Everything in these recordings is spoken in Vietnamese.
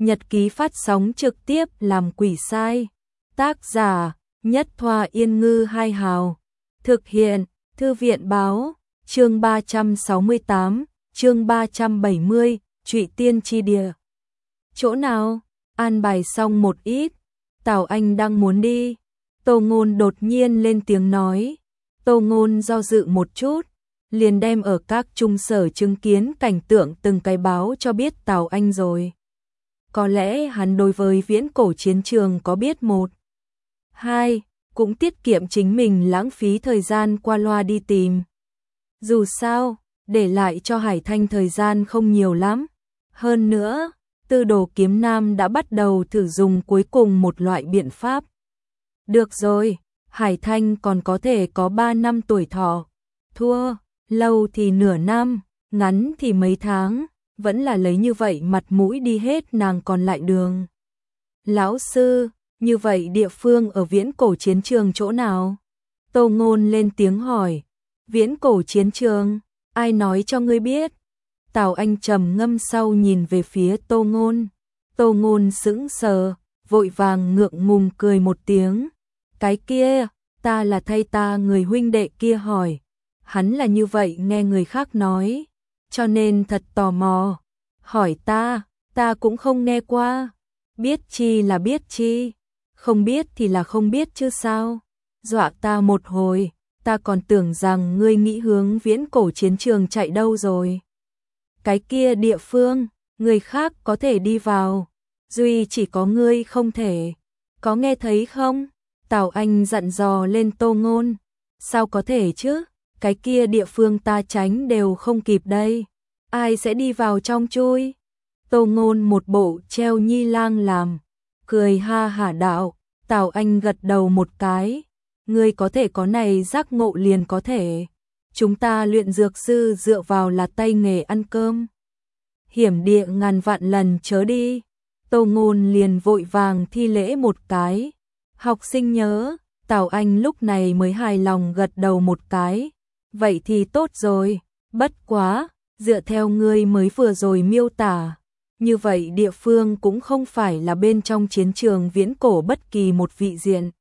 nhật ký phát sóng trực tiếp làm quỷ sai. Tác giả: Nhất Thoa Yên Ngư Hai Hào. Thực hiện: Thư viện Báo. Chương 368, chương 370, Trụy Tiên Chi Địa. Chỗ nào? An bài xong một ít. Tào Anh đang muốn đi. Tô Ngôn đột nhiên lên tiếng nói. Tô Ngôn do dự một chút, liền đem ở các trung sở chứng kiến cảnh tượng từng cái báo cho biết Tào Anh rồi. Có lẽ hắn đối với viễn cổ chiến trường có biết một, hai, cũng tiết kiệm chính mình lãng phí thời gian qua loa đi tìm. Dù sao, để lại cho Hải Thanh thời gian không nhiều lắm. Hơn nữa, Tư Đồ Kiếm Nam đã bắt đầu thử dùng cuối cùng một loại biện pháp. Được rồi, Hải Thanh còn có thể có 3 năm tuổi thọ. Thua, lâu thì nửa năm, ngắn thì mấy tháng, vẫn là lấy như vậy mặt mũi đi hết nàng còn lại đường. Lão sư, như vậy địa phương ở viễn cổ chiến trường chỗ nào? Tô Ngôn lên tiếng hỏi. Viễn cổ chiến trường, ai nói cho ngươi biết? Tào Anh trầm ngâm sau nhìn về phía Tô Ngôn. Tô Ngôn sững sờ, vội vàng ngượng ngùng cười một tiếng. Cái kia, ta là thay ta người huynh đệ kia hỏi. Hắn là như vậy nghe người khác nói, cho nên thật tò mò. Hỏi ta cũng không nghe qua. Biết chi là biết chi, không biết thì là không biết chứ sao. Dọa ta một hồi, ta còn tưởng rằng ngươi nghĩ hướng viễn cổ chiến trường chạy đâu rồi. Cái kia địa phương, người khác có thể đi vào, duy chỉ có ngươi không thể. Có nghe thấy không? Tào Anh dặn dò lên Tô Ngôn. Sao có thể chứ? Cái kia địa phương ta tránh đều không kịp đây. Ai sẽ đi vào trong chui? Tô Ngôn một bộ treo nhi lang làm, cười ha hả đạo. Tào Anh gật đầu một cái. Ngươi có thể có này giác ngộ liền có thể. Chúng ta luyện dược sư dựa vào là tay nghề ăn cơm. Hiểm địa ngàn vạn lần chớ đi. Tô Ngôn liền vội vàng thi lễ một cái. Học sinh nhớ. Tào Anh lúc này mới hài lòng gật đầu một cái. Vậy thì tốt rồi. Bất quá, dựa theo ngươi mới vừa rồi miêu tả, như vậy địa phương cũng không phải là bên trong chiến trường viễn cổ bất kỳ một vị diện,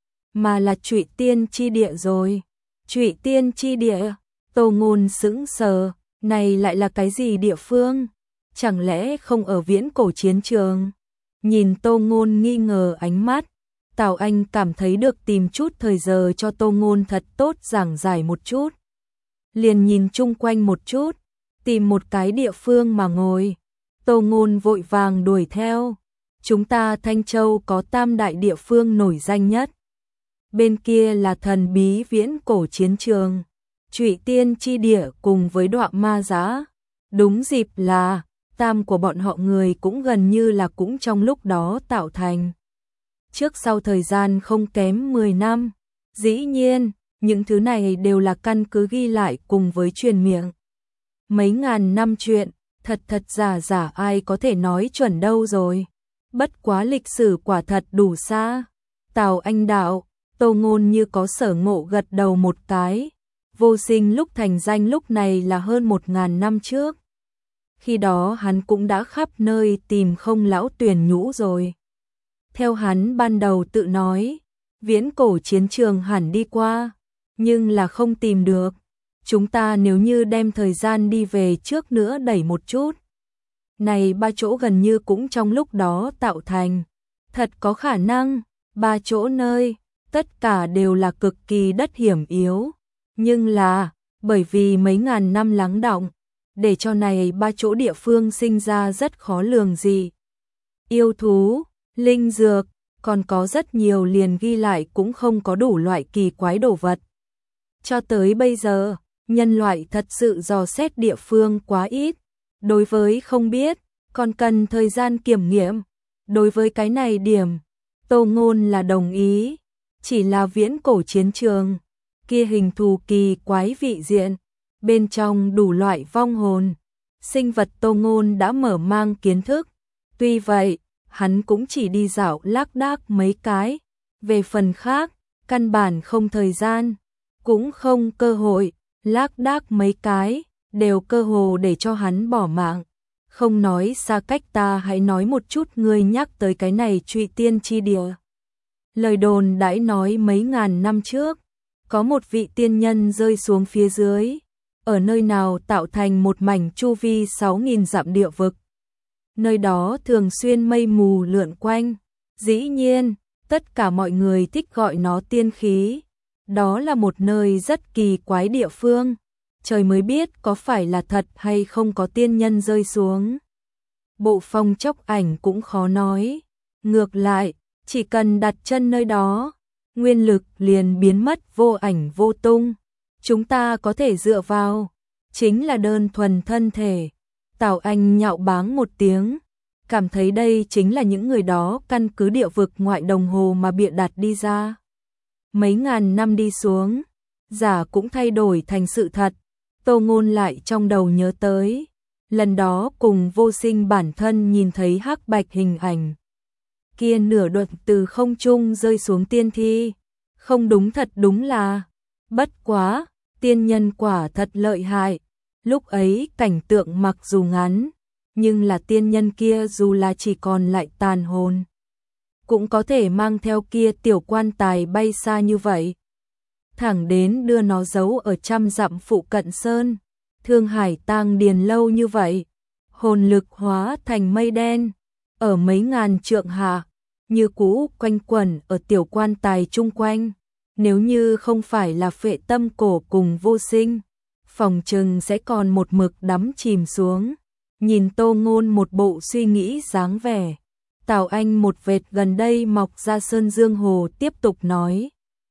mà là Trụy Tiên Chi Địa rồi. Trụy Tiên Chi Địa? Tô Ngôn sững sờ, này lại là cái gì địa phương? Chẳng lẽ không ở viễn cổ chiến trường? Nhìn Tô Ngôn nghi ngờ ánh mắt, Tào Anh cảm thấy được tìm chút thời giờ cho Tô Ngôn thật tốt giảng giải một chút. Liền nhìn chung quanh một chút, tìm một cái địa phương mà ngồi. Tô Ngôn vội vàng đuổi theo. Chúng ta Thanh Châu có tam đại địa phương nổi danh nhất. Bên kia là thần bí viễn cổ chiến trường, Trụy Tiên Chi Địa cùng với Đoạ Ma Giá. Đúng dịp là tam của bọn họ người cũng gần như là cũng trong lúc đó tạo thành. Trước sau thời gian không kém 10 năm. Dĩ nhiên, những thứ này đều là căn cứ ghi lại cùng với truyền miệng. Mấy ngàn năm chuyện, thật giả ai có thể nói chuẩn đâu rồi. Bất quá lịch sử quả thật đủ xa. Tào Anh đạo. Tô Ngôn như có sở ngộ gật đầu một cái. Vô Sinh lúc thành danh lúc này là hơn 1000 năm trước. Khi đó hắn cũng đã khắp nơi tìm không lão tuyển nhũ rồi. Theo hắn ban đầu tự nói, viễn cổ chiến trường hẳn đi qua, nhưng là không tìm được. Chúng ta nếu như đem thời gian đi về trước nữa đẩy một chút, này 3 chỗ gần như cũng trong lúc đó tạo thành. Thật có khả năng, 3 chỗ nơi, tất cả đều là cực kỳ đất hiểm yếu. Nhưng là, bởi vì mấy ngàn năm lắng đọng, để cho này 3 chỗ địa phương sinh ra rất khó lường gì. Yêu thú, linh dược, còn có rất nhiều liền ghi lại cũng không có đủ loại kỳ quái đồ vật. Cho tới bây giờ, nhân loại thật sự dò xét địa phương quá ít. Đối với không biết, còn cần thời gian kiểm nghiệm. Đối với cái này điểm, Tô Ngôn là đồng ý. Chỉ là viễn cổ chiến trường, kia hình thù kỳ quái vị diện, bên trong đủ loại vong hồn, sinh vật Tô Ngôn đã mở mang kiến thức. Tuy vậy, hắn cũng chỉ đi dạo lác đác mấy cái. Về phần khác, căn bản không thời gian, cũng không cơ hội, lác đác mấy cái, đều cơ hồ để cho hắn bỏ mạng. Không nói xa cách ta hãy nói một chút ngươi nhắc tới cái này Trụy Tiên chi địa. Lời đồn đãi nói mấy ngàn năm trước, có một vị tiên nhân rơi xuống phía dưới, ở nơi nào tạo thành một mảnh chu vi 6.000 dặm địa vực. Nơi đó thường xuyên mây mù lượn quanh, dĩ nhiên, tất cả mọi người thích gọi nó tiên khí. Đó là một nơi rất kỳ quái địa phương, trời mới biết có phải là thật hay không có tiên nhân rơi xuống. Bộ phong chốc ảnh cũng khó nói, ngược lại, chỉ cần đặt chân nơi đó, nguyên lực liền biến mất vô ảnh vô tung. Chúng ta có thể dựa vào, chính là đơn thuần thân thể. Tào Anh nhạo báng một tiếng, cảm thấy đây chính là những người đó căn cứ địa vực ngoại đồng hồ mà bịa đặt đi ra. Mấy ngàn năm đi xuống, giả cũng thay đổi thành sự thật. Tô Ngôn lại trong đầu nhớ tới, lần đó cùng Vô Sinh bản thân nhìn thấy hắc bạch hình ảnh. Kia nửa đoạn từ không trung rơi xuống tiên thi, không đúng thật đúng là, bất quá, tiên nhân quả thật lợi hại. Lúc ấy cảnh tượng mặc dù ngắn, nhưng là tiên nhân kia dù là chỉ còn lại tàn hồn, cũng có thể mang theo kia tiểu quan tài bay xa như vậy. Thẳng đến đưa nó giấu ở 100 dặm phụ cận sơn, Thương Hải Tang Điền lâu như vậy, hồn lực hóa thành mây đen, ở mấy ngàn trượng hạ, như cũ quanh quẩn ở tiểu quan tài chung quanh. Nếu như không phải là Phệ Tâm Cổ cùng Vô Sinh, phòng chừng sẽ còn một mực đắm chìm xuống. Nhìn Tô Ngôn một bộ suy nghĩ dáng vẻ, Tào Anh một vệt gần đây mọc ra sơn dương hồ tiếp tục nói.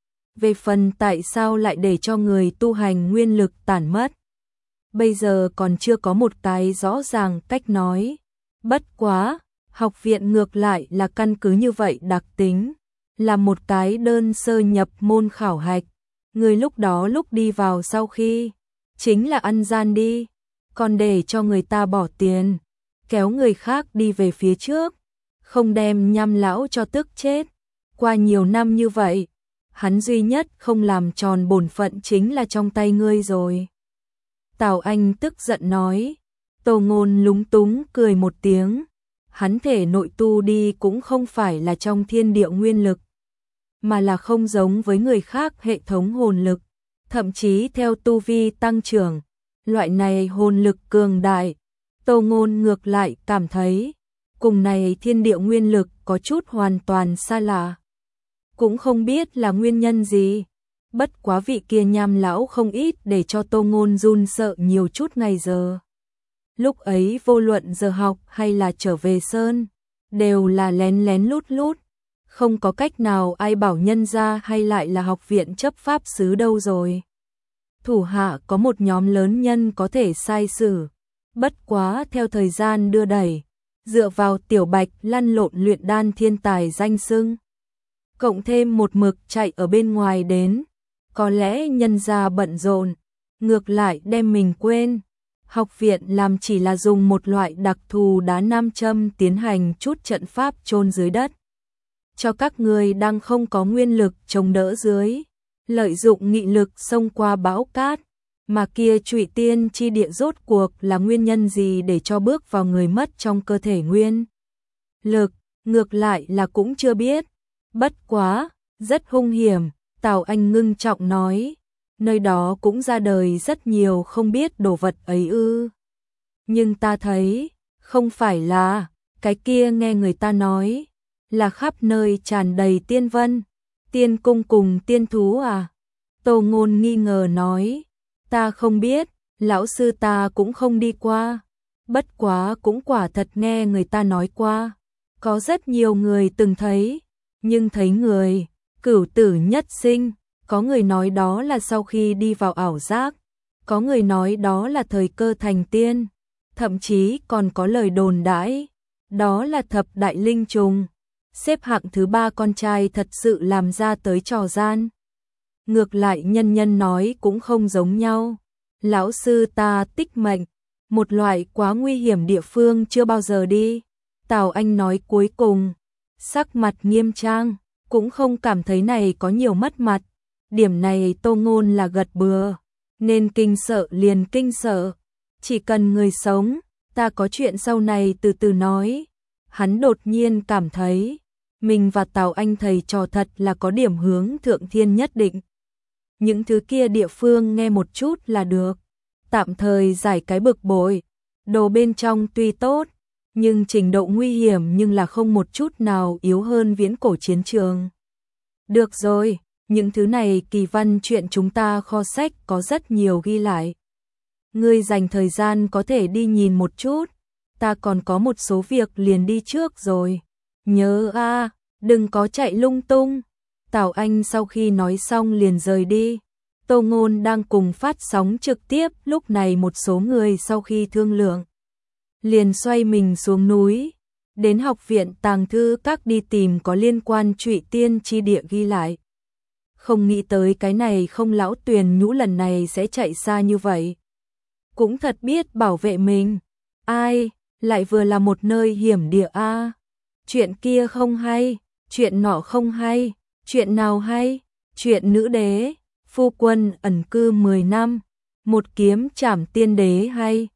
Về phần tại sao lại để cho người tu hành nguyên lực tản mất, bây giờ còn chưa có một cái rõ ràng cách nói. Bất quá, học viện ngược lại là căn cứ như vậy đặc tính, là một cái đơn sơ nhập môn khảo hạch. Người lúc đó lúc đi vào sau khi, chính là ăn gian đi, còn để cho người ta bỏ tiền, kéo người khác đi về phía trước, không đem Nham lão cho tức chết. Qua nhiều năm như vậy, hắn duy nhất không làm tròn bổn phận chính là trong tay ngươi rồi. Tào Anh tức giận nói. Tô Ngôn lúng túng cười một tiếng, hắn thể nội tu đi cũng không phải là trong thiên địa nguyên lực, mà là không giống với người khác hệ thống hồn lực, thậm chí theo tu vi tăng trưởng, loại này hồn lực cường đại. Tô Ngôn ngược lại cảm thấy, cùng này thiên địa nguyên lực có chút hoàn toàn xa lạ. Cũng không biết là nguyên nhân gì, bất quá vị kia Nham lão không ít để cho Tô Ngôn run sợ nhiều chút ngày giờ. Lúc ấy vô luận giờ học hay là trở về sơn, đều là lén lén lút lút, không có cách nào ai bảo nhân ra hay lại là học viện chấp pháp sứ đâu rồi. Thủ hạ có một nhóm lớn nhân có thể sai xử, bất quá theo thời gian đưa đẩy, dựa vào Tiểu Bạch lăn lộn luyện đan thiên tài danh xưng, cộng thêm một mực chạy ở bên ngoài đến, có lẽ nhân ra bận rộn, ngược lại đem mình quên. Học viện làm chỉ là dùng một loại đặc thù đá nam châm tiến hành chút trận pháp chôn dưới đất, cho các người đang không có nguyên lực chống đỡ dưới, lợi dụng nghị lực xông qua bão cát. Mà kia Trụy Tiên chi địa rốt cuộc là nguyên nhân gì để cho bước vào người mất trong cơ thể nguyên lực, ngược lại là cũng chưa biết. Bất quá, rất hung hiểm, Tào Anh ngưng trọng nói, nơi đó cũng ra đời rất nhiều không biết đồ vật ấy ư. Nhưng ta thấy, không phải là, cái kia nghe người ta nói, là khắp nơi tràn đầy tiên vân, tiên cung cùng tiên thú à? Tô Ngôn nghi ngờ nói, ta không biết, lão sư ta cũng không đi qua, bất quá cũng quả thật nghe người ta nói qua, có rất nhiều người từng thấy, nhưng thấy người, cửu tử nhất sinh, có người nói đó là sau khi đi vào ảo giác, có người nói đó là thời cơ thành tiên, thậm chí còn có lời đồn đãi, đó là thập đại linh trùng, xếp hạng thứ 3 con trai thật sự làm ra tới trò gian. Ngược lại nhân nhân nói cũng không giống nhau. Lão sư ta tích mệnh, một loại quá nguy hiểm địa phương chưa bao giờ đi. Tào Anh nói cuối cùng, sắc mặt nghiêm trang, cũng không cảm thấy này có nhiều mất mặt. Điểm này Tô Ngôn là gật bừa, nên kinh sợ liền kinh sợ. Chỉ cần người sống, Ta có chuyện sau này từ từ nói. Hắn đột nhiên cảm thấy, mình và Tào Anh thầy trò thật là có điểm hướng thượng thiên nhất định. Những thứ kia địa phương nghe một chút là được, tạm thời giải cái bực bội. Đồ bên trong tuy tốt, nhưng trình độ nguy hiểm nhưng là không một chút nào yếu hơn viễn cổ chiến trường. Được rồi, những thứ này kỳ văn chuyện chúng ta kho sách có rất nhiều ghi lại. Ngươi dành thời gian có thể đi nhìn một chút, ta còn có một số việc liền đi trước rồi. Nhớ a, đừng có chạy lung tung. Tào Anh sau khi nói xong liền rời đi. Tô Ngôn đang cùng phát sóng trực tiếp, lúc này một số người sau khi thương lượng liền xoay mình xuống núi, đến học viện tàng thư các đi tìm có liên quan Trụy Tiên chi địa ghi lại. Không nghĩ tới cái này không lão Tuyền Nhũ lần này sẽ chạy xa như vậy. Cũng thật biết bảo vệ mình. Ai, lại vừa là một nơi hiểm địa a. Chuyện kia không hay, chuyện nọ không hay, chuyện nào hay? Chuyện nữ đế, phu quân ẩn cư 10 năm, một kiếm trảm tiên đế hay?